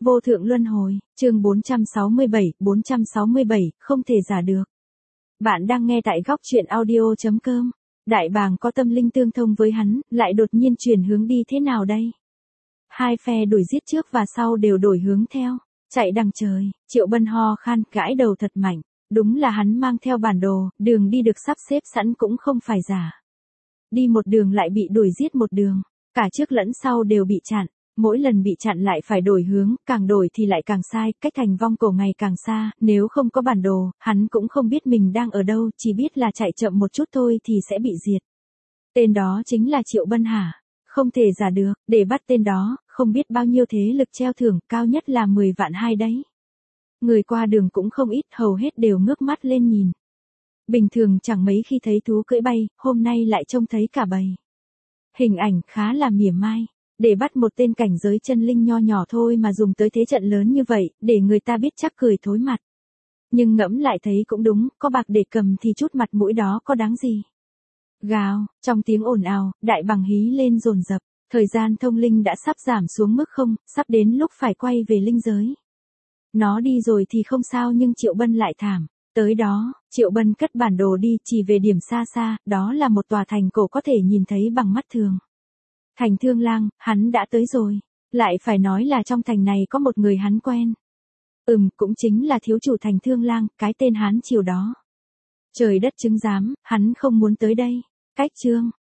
Vô thượng luân hồi, chương 467, không thể giả được. Bạn đang nghe tại góc truyện audio.com. Đại bàng có tâm linh tương thông với hắn, lại đột nhiên chuyển hướng đi thế nào đây? Hai phe đuổi giết trước và sau đều đổi hướng theo, chạy đằng trời. Triệu Bân ho khan, gãi đầu thật mạnh. Đúng là hắn mang theo bản đồ, đường đi được sắp xếp sẵn cũng không phải giả. Đi một đường lại bị đuổi giết một đường, cả trước lẫn sau đều bị chặn. Mỗi lần bị chặn lại phải đổi hướng, càng đổi thì lại càng sai, cách thành vong cổ ngày càng xa, nếu không có bản đồ, hắn cũng không biết mình đang ở đâu, chỉ biết là chạy chậm một chút thôi thì sẽ bị diệt. Tên đó chính là Triệu Bân hả? Không thể giả được, để bắt tên đó, không biết bao nhiêu thế lực treo thưởng, cao nhất là 10 vạn hai đấy. Người qua đường cũng không ít, hầu hết đều ngước mắt lên nhìn. Bình thường chẳng mấy khi thấy thú cưỡi bay, hôm nay lại trông thấy cả bầy. Hình ảnh khá là mỉa mai. Để bắt một tên cảnh giới chân linh nho nhỏ thôi mà dùng tới thế trận lớn như vậy, để người ta biết chắc cười thối mặt. Nhưng ngẫm lại thấy cũng đúng, có bạc để cầm thì chút mặt mũi đó có đáng gì. Gào, trong tiếng ồn ào, đại bàng hí lên dồn dập, thời gian thông linh đã sắp giảm xuống mức không, sắp đến lúc phải quay về linh giới. Nó đi rồi thì không sao nhưng Triệu Bân lại thảm. Tới đó, Triệu Bân cất bản đồ đi, chỉ về điểm xa xa, đó là một tòa thành cổ có thể nhìn thấy bằng mắt thường. Thành Thương Lang, hắn đã tới rồi. Lại phải nói là trong thành này có một người hắn quen. Cũng chính là thiếu chủ thành Thương Lang, cái tên Hán Triều đó. Trời đất chứng giám, hắn không muốn tới đây. Cách chương,